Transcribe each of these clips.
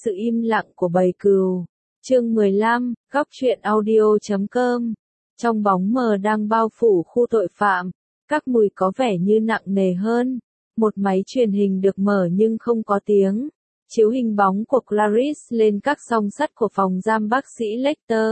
sự im lặng của bầy cừu. Chương 15, góc truyện audio.com. Trong bóng mờ đang bao phủ khu tội phạm, các mùi có vẻ như nặng nề hơn. Một máy truyền hình được mở nhưng không có tiếng. Chiếu hình bóng của Clarice lên các song sắt của phòng giam bác sĩ Lecter.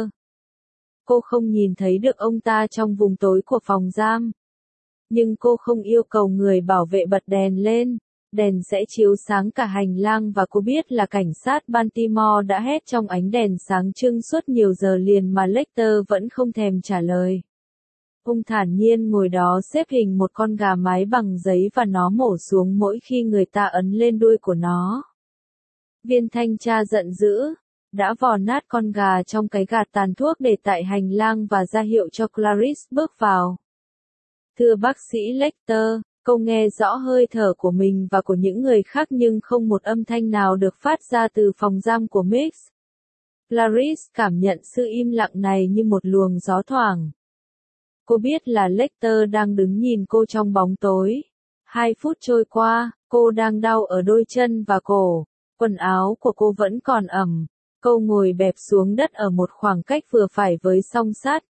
Cô không nhìn thấy được ông ta trong vùng tối của phòng giam. Nhưng cô không yêu cầu người bảo vệ bật đèn lên. Đèn sẽ chiếu sáng cả hành lang và cô biết là cảnh sát Baltimore đã hét trong ánh đèn sáng trưng suốt nhiều giờ liền mà Lecter vẫn không thèm trả lời. Ông thản nhiên ngồi đó xếp hình một con gà mái bằng giấy và nó mổ xuống mỗi khi người ta ấn lên đuôi của nó. Viên thanh tra giận dữ, đã vò nát con gà trong cái gạt tàn thuốc để tại hành lang và ra hiệu cho Clarice bước vào. Thưa bác sĩ Lecter, cô nghe rõ hơi thở của mình và của những người khác nhưng không một âm thanh nào được phát ra từ phòng giam của Mix. Clarice cảm nhận sự im lặng này như một luồng gió thoảng. Cô biết là Lecter đang đứng nhìn cô trong bóng tối. 2 phút trôi qua, cô đang đau ở đôi chân và cổ. Quần áo của cô vẫn còn ẩm. Cô ngồi bẹp xuống đất ở một khoảng cách vừa phải với song sắt.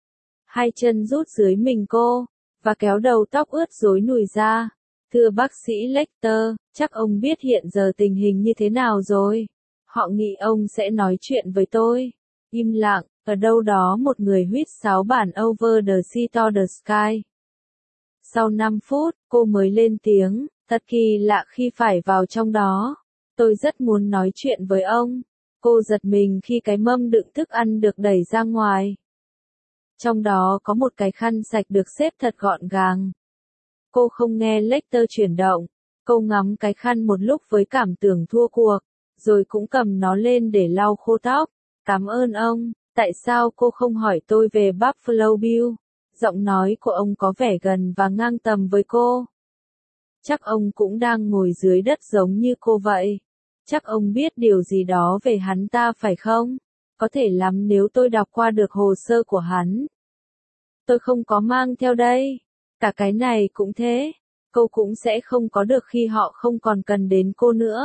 2 chân rút dưới mình cô, và kéo đầu tóc ướt rối nùi ra. Thưa bác sĩ Lecter, chắc ông biết hiện giờ tình hình như thế nào rồi. Họ nghĩ ông sẽ nói chuyện với tôi. Im lặng, ở đâu đó một người huýt sáo bản Over the Sea to the Sky. Sau 5 phút, cô mới lên tiếng, thật kỳ lạ khi phải vào trong đó. Tôi rất muốn nói chuyện với ông. Cô giật mình khi cái mâm đựng thức ăn được đẩy ra ngoài. Trong đó có một cái khăn sạch được xếp thật gọn gàng. Cô không nghe Lecter chuyển động. Cô ngắm cái khăn một lúc với cảm tưởng thua cuộc, rồi cũng cầm nó lên để lau khô tóc. Cảm ơn ông. Tại sao cô không hỏi tôi về Buffalo Bill? Giọng nói của ông có vẻ gần và ngang tầm với cô. Chắc ông cũng đang ngồi dưới đất giống như cô vậy. Chắc ông biết điều gì đó về hắn ta phải không? Có thể lắm nếu tôi đọc qua được hồ sơ của hắn. Tôi không có mang theo đây. Cả cái này cũng thế. Cô cũng sẽ không có được khi họ không còn cần đến cô nữa.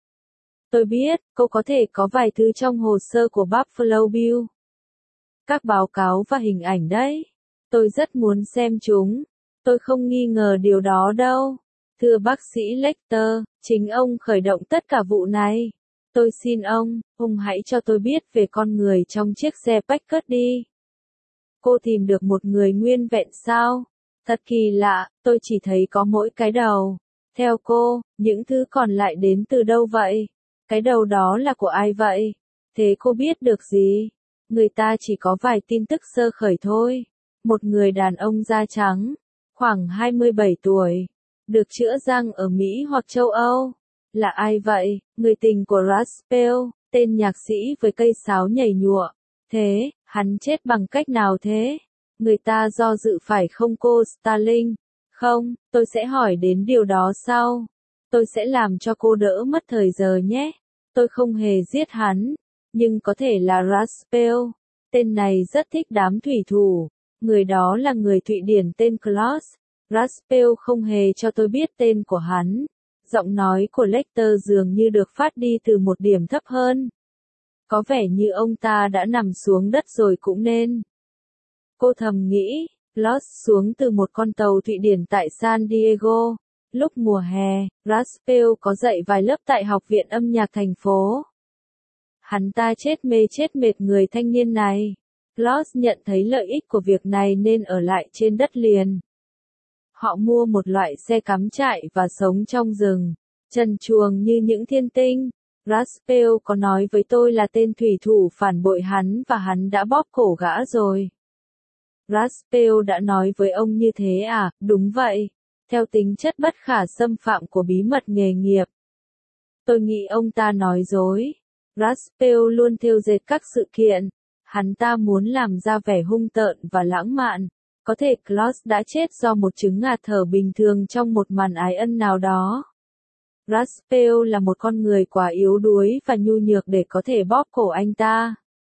Tôi biết, cô có thể có vài thứ trong hồ sơ của Buffalo Bill. Các báo cáo và hình ảnh đấy. Tôi rất muốn xem chúng. Tôi không nghi ngờ điều đó đâu. Thưa bác sĩ Lecter, chính ông khởi động tất cả vụ này. Tôi xin ông hãy cho tôi biết về con người trong chiếc xe Packard đi. Cô tìm được một người nguyên vẹn sao? Thật kỳ lạ, tôi chỉ thấy có mỗi cái đầu. Theo cô, những thứ còn lại đến từ đâu vậy? Cái đầu đó là của ai vậy? Thế cô biết được gì? Người ta chỉ có vài tin tức sơ khởi thôi. Một người đàn ông da trắng, khoảng 27 tuổi, được chữa răng ở Mỹ hoặc châu Âu. Là ai vậy? Người tình của Raspel, tên nhạc sĩ với cây sáo nhảy nhụa. Thế, hắn chết bằng cách nào thế? Người ta do dự phải không cô Starling? Không, tôi sẽ hỏi đến điều đó sau. Tôi sẽ làm cho cô đỡ mất thời giờ nhé. Tôi không hề giết hắn, nhưng có thể là Raspel. Tên này rất thích đám thủy thủ. Người đó là người Thụy Điển tên Klaus. Raspel không hề cho tôi biết tên của hắn. Giọng nói của Lecter dường như được phát đi từ một điểm thấp hơn. Có vẻ như ông ta đã nằm xuống đất rồi cũng nên. Cô thầm nghĩ, Klaus xuống từ một con tàu Thụy Điển tại San Diego. Lúc mùa hè, Raspel có dạy vài lớp tại Học viện âm nhạc thành phố. Hắn ta chết mệt người thanh niên này. Klaus nhận thấy lợi ích của việc này nên ở lại trên đất liền. Họ mua một loại xe cắm trại và sống trong rừng, trần truồng như những thiên tinh. Raspel có nói với tôi là tên thủy thủ phản bội hắn và hắn đã bóp cổ gã rồi. Raspel đã nói với ông như thế à? Đúng vậy. Theo tính chất bất khả xâm phạm của bí mật nghề nghiệp. Tôi nghĩ ông ta nói dối. Raspel luôn thêu dệt các sự kiện. Hắn ta muốn làm ra vẻ hung tợn và lãng mạn. Có thể Klaus đã chết do một chứng ngạt thở bình thường trong một màn ái ân nào đó. Raspel là một con người quá yếu đuối và nhu nhược để có thể bóp cổ anh ta.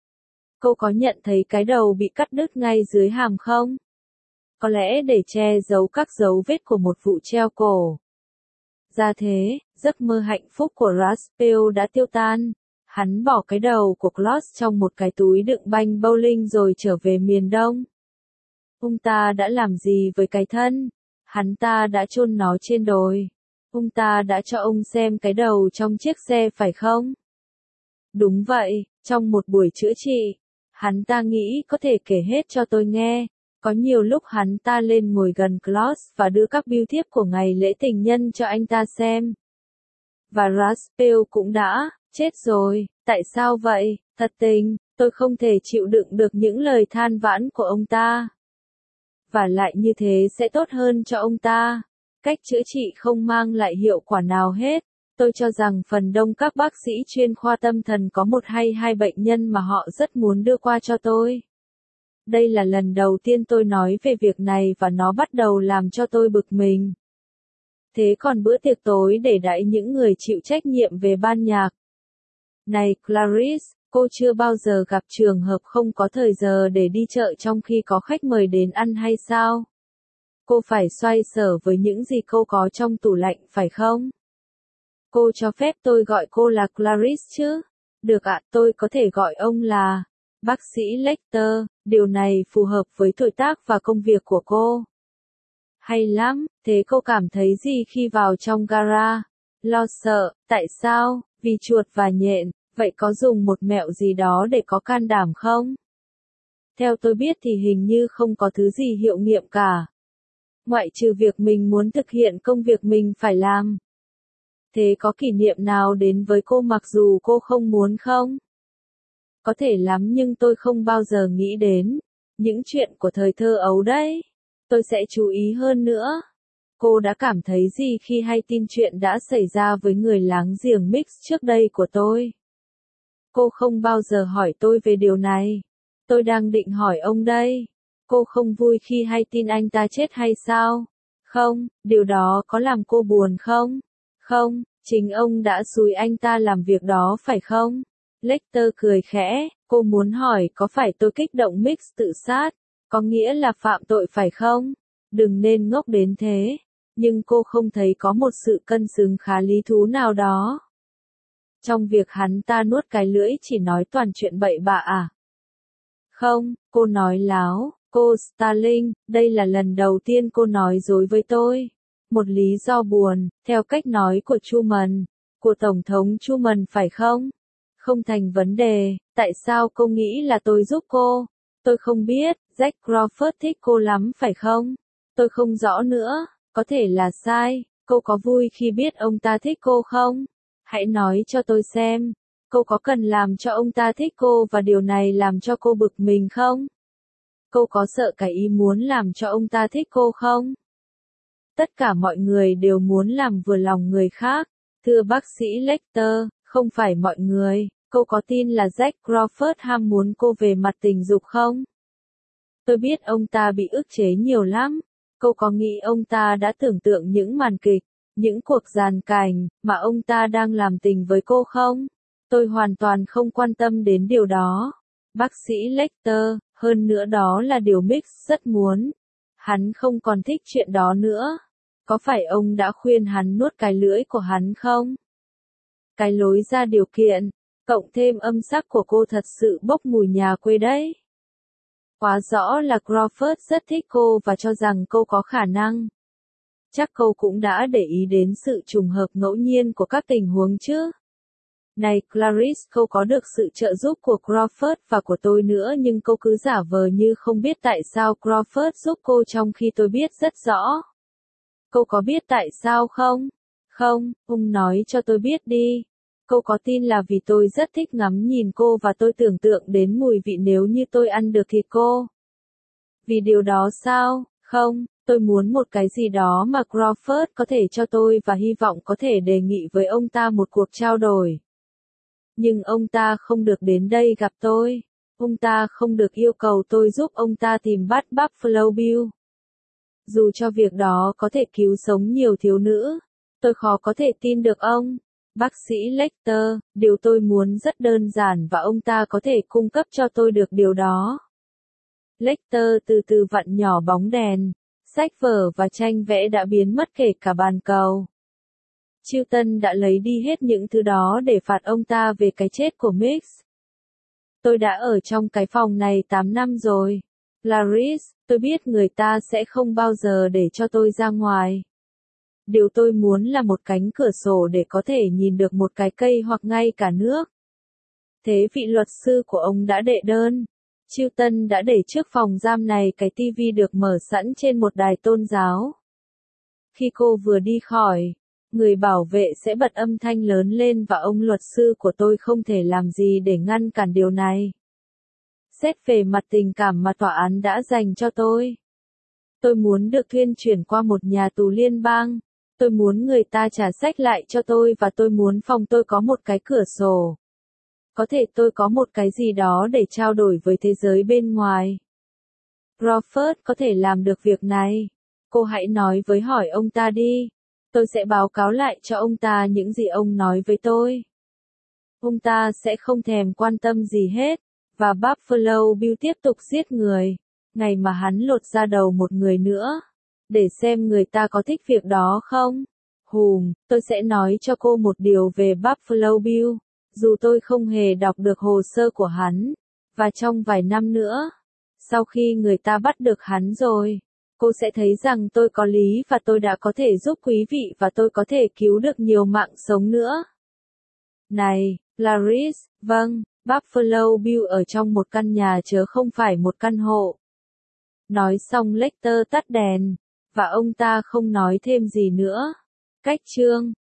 Cô có nhận thấy cái đầu bị cắt đứt ngay dưới hàm không? Có lẽ để che giấu các dấu vết của một vụ treo cổ. Ra thế, giấc mơ hạnh phúc của Raspel đã tiêu tan. Hắn bỏ cái đầu của Klaus trong một cái túi đựng banh bowling rồi trở về miền Đông. Ông ta đã làm gì với cái thân? Hắn ta đã chôn nó trên đồi. Ông ta đã cho ông xem cái đầu trong chiếc xe phải không? Đúng vậy, trong một buổi chữa trị. Hắn ta nghĩ có thể kể hết cho tôi nghe. Có nhiều lúc hắn ta lên ngồi gần Klaus và đưa các bưu thiếp của ngày lễ tình nhân cho anh ta xem. Và Raspel cũng đã chết rồi. Tại sao vậy? Thật tình, tôi không thể chịu đựng được những lời than vãn của ông ta. Và lại như thế sẽ tốt hơn cho ông ta. Cách chữa trị không mang lại hiệu quả nào hết. Tôi cho rằng phần đông các bác sĩ chuyên khoa tâm thần có một hay hai bệnh nhân mà họ rất muốn đưa qua cho tôi. Đây là lần đầu tiên tôi nói về việc này và nó bắt đầu làm cho tôi bực mình. Thế còn bữa tiệc tối để đãi những người chịu trách nhiệm về ban nhạc. Này Clarice, cô chưa bao giờ gặp trường hợp không có thời giờ để đi chợ trong khi có khách mời đến ăn hay sao? Cô phải xoay sở với những gì cô có trong tủ lạnh phải không? Cô cho phép tôi gọi cô là Clarice chứ? Được ạ, tôi có thể gọi ông là bác sĩ Lecter, điều này phù hợp với tuổi tác và công việc của cô. Hay lắm, thế cô cảm thấy gì khi vào trong gara? Lo sợ, tại sao? Vì chuột và nhện, vậy có dùng một mẹo gì đó để có can đảm không? Theo tôi biết thì hình như không có thứ gì hiệu nghiệm cả. Ngoại trừ việc mình muốn thực hiện công việc mình phải làm. Thế có kỷ niệm nào đến với cô mặc dù cô không muốn không? Có thể lắm nhưng tôi không bao giờ nghĩ đến những chuyện của thời thơ ấu đấy. Tôi sẽ chú ý hơn nữa. Cô đã cảm thấy gì khi hay tin chuyện đã xảy ra với người láng giềng Mix trước đây của tôi? Cô không bao giờ hỏi tôi về điều này. Tôi đang định hỏi ông đây. Cô không vui khi hay tin anh ta chết hay sao? Không, điều đó có làm cô buồn không? Không, chính ông đã xúi anh ta làm việc đó phải không? Lecter cười khẽ, cô muốn hỏi có phải tôi kích động Mix tự sát, có nghĩa là phạm tội phải không? Đừng nên ngốc đến thế. Nhưng cô không thấy có một sự cân xứng khá lý thú nào đó. Trong việc hắn ta nuốt cái lưỡi chỉ nói toàn chuyện bậy bạ à? Không, cô nói láo, cô Starling, đây là lần đầu tiên cô nói dối với tôi. Một lý do buồn, theo cách nói của Truman, của Tổng thống Truman phải không? Không thành vấn đề, tại sao cô nghĩ là tôi giúp cô? Tôi không biết, Jack Crawford thích cô lắm phải không? Tôi không rõ nữa, có thể là sai, cô có vui khi biết ông ta thích cô không? Hãy nói cho tôi xem, cô có cần làm cho ông ta thích cô và điều này làm cho cô bực mình không? Cô có sợ cái ý muốn làm cho ông ta thích cô không? Tất cả mọi người đều muốn làm vừa lòng người khác. Thưa bác sĩ Lecter, không phải mọi người, cô có tin là Jack Crawford ham muốn cô về mặt tình dục không? Tôi biết ông ta bị ức chế nhiều lắm. Cô có nghĩ ông ta đã tưởng tượng những màn kịch, những cuộc giàn cảnh, mà ông ta đang làm tình với cô không? Tôi hoàn toàn không quan tâm đến điều đó. Bác sĩ Lecter, hơn nữa đó là điều Mix rất muốn. Hắn không còn thích chuyện đó nữa. Có phải ông đã khuyên hắn nuốt cái lưỡi của hắn không? Cái lối ra điều kiện, cộng thêm âm sắc của cô thật sự bốc mùi nhà quê đấy. Quá rõ là Crawford rất thích cô và cho rằng cô có khả năng. Chắc cô cũng đã để ý đến sự trùng hợp ngẫu nhiên của các tình huống chứ. Này Clarice, cô có được sự trợ giúp của Crawford và của tôi nữa nhưng cô cứ giả vờ như không biết tại sao Crawford giúp cô trong khi tôi biết rất rõ. Cô có biết tại sao không? Không, ông nói cho tôi biết đi. Cô có tin là vì tôi rất thích ngắm nhìn cô và tôi tưởng tượng đến mùi vị nếu như tôi ăn được thịt cô? Vì điều đó sao? Không, tôi muốn một cái gì đó mà Crawford có thể cho tôi và hy vọng có thể đề nghị với ông ta một cuộc trao đổi. Nhưng ông ta không được đến đây gặp tôi. Ông ta không được yêu cầu tôi giúp ông ta tìm bắt Buffalo Bill. Dù cho việc đó có thể cứu sống nhiều thiếu nữ, tôi khó có thể tin được ông. Bác sĩ Lecter, điều tôi muốn rất đơn giản và ông ta có thể cung cấp cho tôi được điều đó. Lecter từ từ vặn nhỏ bóng đèn, sách vở và tranh vẽ đã biến mất kể cả bàn cầu. Chilton đã lấy đi hết những thứ đó để phạt ông ta về cái chết của Mix. Tôi đã ở trong cái phòng này 8 năm rồi. Clarice, tôi biết người ta sẽ không bao giờ để cho tôi ra ngoài. Điều tôi muốn là một cánh cửa sổ để có thể nhìn được một cái cây hoặc ngay cả nước. Thế vị luật sư của ông đã đệ đơn. Chilton đã để trước phòng giam này cái tivi được mở sẵn trên một đài tôn giáo. Khi cô vừa đi khỏi, người bảo vệ sẽ bật âm thanh lớn lên và ông luật sư của tôi không thể làm gì để ngăn cản điều này. Xét về mặt tình cảm mà tòa án đã dành cho tôi. Tôi muốn được thuyên chuyển qua một nhà tù liên bang. Tôi muốn người ta trả sách lại cho tôi và tôi muốn phòng tôi có một cái cửa sổ. Có thể tôi có một cái gì đó để trao đổi với thế giới bên ngoài. Crawford có thể làm được việc này. Cô hãy nói với hỏi ông ta đi. Tôi sẽ báo cáo lại cho ông ta những gì ông nói với tôi. Ông ta sẽ không thèm quan tâm gì hết. Và Buffalo Bill tiếp tục giết người. Ngày mà hắn lột ra đầu một người nữa. Để xem người ta có thích việc đó không. Tôi sẽ nói cho cô một điều về Buffalo Bill. Dù tôi không hề đọc được hồ sơ của hắn. Và trong vài năm nữa, sau khi người ta bắt được hắn rồi, cô sẽ thấy rằng tôi có lý và tôi đã có thể giúp quý vị và tôi có thể cứu được nhiều mạng sống nữa. Này, Clarice, vâng, Buffalo Bill ở trong một căn nhà chớ không phải một căn hộ. Nói xong Lecter tắt đèn, và ông ta không nói thêm gì nữa. Cách chương